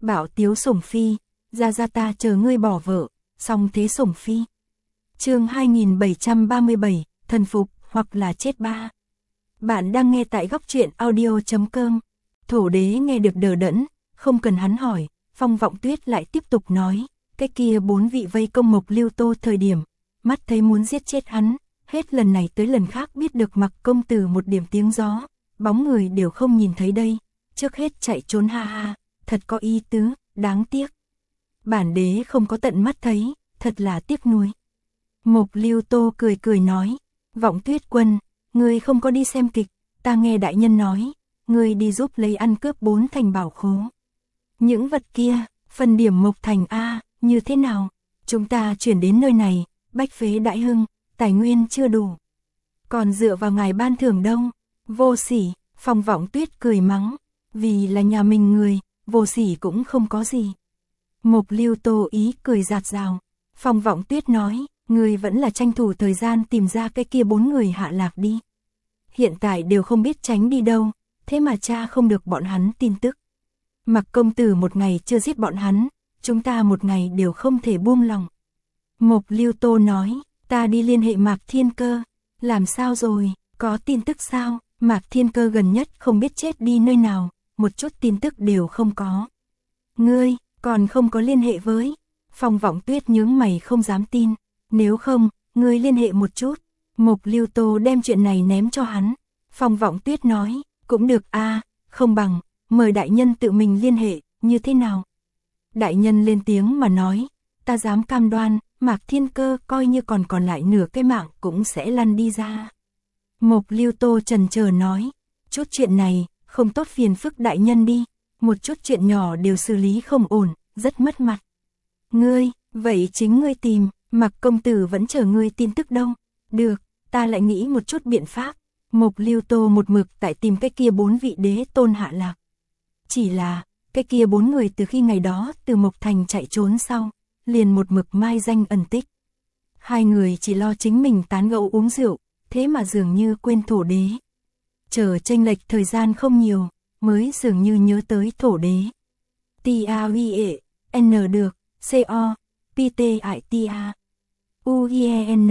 Bảo tiếu sủng phi, ra ta chờ ngươi bỏ vợ, xong thế sủng phi. Chương 2737, thần phục hoặc là chết ba. Bạn đang nghe tại góc truyện audio.com. Thổ đế nghe được đờ đẫn, không cần hắn hỏi, Phong Vọng Tuyết lại tiếp tục nói, cái kia 4 vị vây công Mộc Lưu Tô thời điểm, mắt thấy muốn giết chết hắn, hết lần này tới lần khác biết được Mặc công tử một điểm tiếng gió, bóng người đều không nhìn thấy đây, trước hết chạy trốn ha ha, thật có ý tứ, đáng tiếc. Bản đế không có tận mắt thấy, thật là tiếc nuối. Mộc Lưu Tô cười cười nói, Vọng Tuyết quân, ngươi không có đi xem kịch, ta nghe đại nhân nói, ngươi đi giúp lấy ăn cướp 4 thành bảo khố. Những vật kia, phần điểm Mộc Thành A, như thế nào? Chúng ta chuyển đến nơi này, bách phế đại hưng, tài nguyên chưa đủ. Còn dựa vào ngài ban thưởng đâu? Vô sỉ, Phong Vọng Tuyết cười mắng, vì là nhà mình người, vô sỉ cũng không có gì. Mộc Lưu Tô ý cười giạt rào. Phong Vọng Tuyết nói, người vẫn là tranh thủ thời gian tìm ra cái kia 4 người hạ lạc đi. Hiện tại đều không biết tránh đi đâu, thế mà cha không được bọn hắn tin tức. Mặc công tử một ngày chưa giết bọn hắn, chúng ta một ngày đều không thể buông lòng. Mộc Lưu Tô nói, ta đi liên hệ Mạc Thiên Cơ. Làm sao rồi, có tin tức sao? Mạc Thiên Cơ gần nhất không biết chết đi nơi nào, một chút tin tức đều không có. Ngươi, còn không có liên hệ với? Phong Vọng Tuyết nhướng mày không dám tin. Nếu không, ngươi liên hệ một chút. Mộc Lưu Tô đem chuyện này ném cho hắn. Phong Vọng Tuyết nói, cũng được a, không bằng, mời đại nhân tự mình liên hệ, như thế nào? Đại nhân lên tiếng mà nói, ta dám cam đoan, Mạc Thiên Cơ coi như còn lại nửa cái mạng cũng sẽ lăn đi ra. Mộc Lưu Tô chần chờ nói, chút chuyện này, không tốt phiền phức đại nhân đi, một chút chuyện nhỏ đều xử lý không ổn, rất mất mặt. Ngươi, vậy chính ngươi tìm, Mạc công tử vẫn chờ ngươi tin tức đâu. Được, ta lại nghĩ một chút biện pháp. Mộc Lưu Tô một mực tại tìm cái kia 4 vị đế tôn hạ lạc. Chỉ là, cái kia 4 người từ khi ngày đó từ Mộc Thành chạy trốn sau, liền một mực mai danh ẩn tích. 2 người chỉ lo chính mình tán gẫu uống rượu, thế mà dường như quên thổ đế. Chờ chênh lệch thời gian không nhiều, mới dường như nhớ tới thổ đế. T-A-V-E-N được, C-O, P-T-I-T-A, U-I-E-N,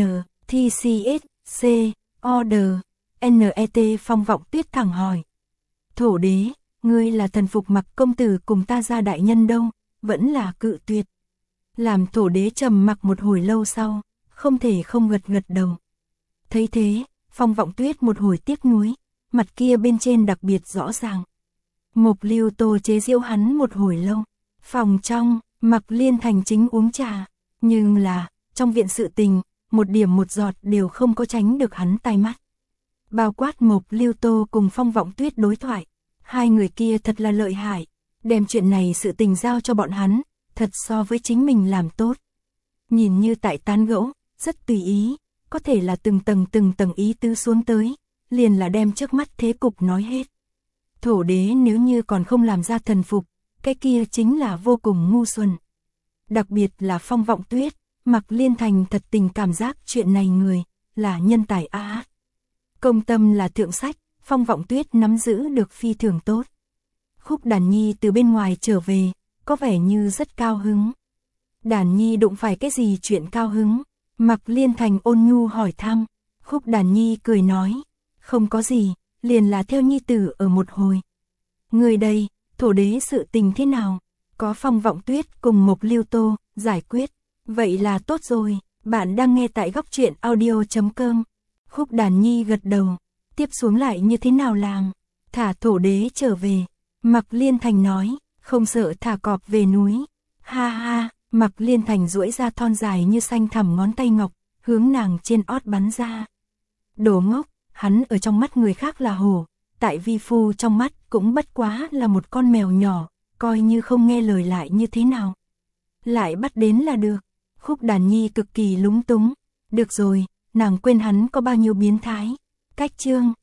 T-C-S, C-O-D, N-E-T. Phong Vọng Tuyết thẳng hỏi. Thổ đế, ngươi là thần phục Mặc công tử cùng ta ra đại nhân đâu, vẫn là cự tuyệt. Làm thổ đế trầm mặc một hồi lâu sau, không thể không gật gật đầu. Thấy thế, Phong Vọng Tuyết một hồi tiếc nuối, mặt kia bên trên đặc biệt rõ ràng. Mộc Lưu Tô chế giễu hắn một hồi lâu. Phòng trong, Mặc Liên Thành chính uống trà, nhưng là, trong viện sự tình, một điểm một giọt đều không có tránh được hắn tai mắt. Bao quát Mộc Lưu Tô cùng Phong Vọng Tuyết đối thoại, 2 người kia thật là lợi hại, đem chuyện này sự tình giao cho bọn hắn, thật so với chính mình làm tốt. Nhìn như tại tán gẫu, rất tùy ý, có thể là từng tầng ý tứ xuống tới, liền là đem trước mắt thế cục nói hết. Thổ đế nếu như còn không làm ra thần phục, cái kia chính là vô cùng ngu xuẩn. Đặc biệt là Phong Vọng Tuyết, Mặc Liên Thành thật tình cảm giác chuyện này người, là nhân tài á. Công tâm là thượng sách, Phong Vọng Tuyết nắm giữ được phi thường tốt. Khúc Đàn Nhi từ bên ngoài trở về, có vẻ như rất cao hứng. Đàn Nhi đụng phải cái gì chuyện cao hứng? Mặc Liên Thành ôn nhu hỏi thăm. Khúc Đàn Nhi cười nói, không có gì, liền là theo nhi tử ở một hồi. Người đây, thổ đế sự tình thế nào? Có Phong Vọng Tuyết cùng Mộc Lưu Tô giải quyết. Vậy là tốt rồi, bạn đang nghe tại góc truyện audio.com. Khúc Đàn Nhi gật đầu, tiếp xuống lại như thế nào làm? Thả thổ đế trở về. Mặc Liên Thành nói, không sợ thả cọp về núi. Ha ha, Mặc Liên Thành duỗi ra thon dài như xanh thẳm ngón tay ngọc, hướng nàng trên ót bắn ra. Đồ ngốc, hắn ở trong mắt người khác là hổ, tại vi phu trong mắt cũng bất quá là một con mèo nhỏ, coi như không nghe lời lại như thế nào. Lại bắt đến là được. Khúc Đàn Nhi cực kỳ lúng túng. Được rồi, nàng quên hắn có bao nhiêu biến thái. Cách chương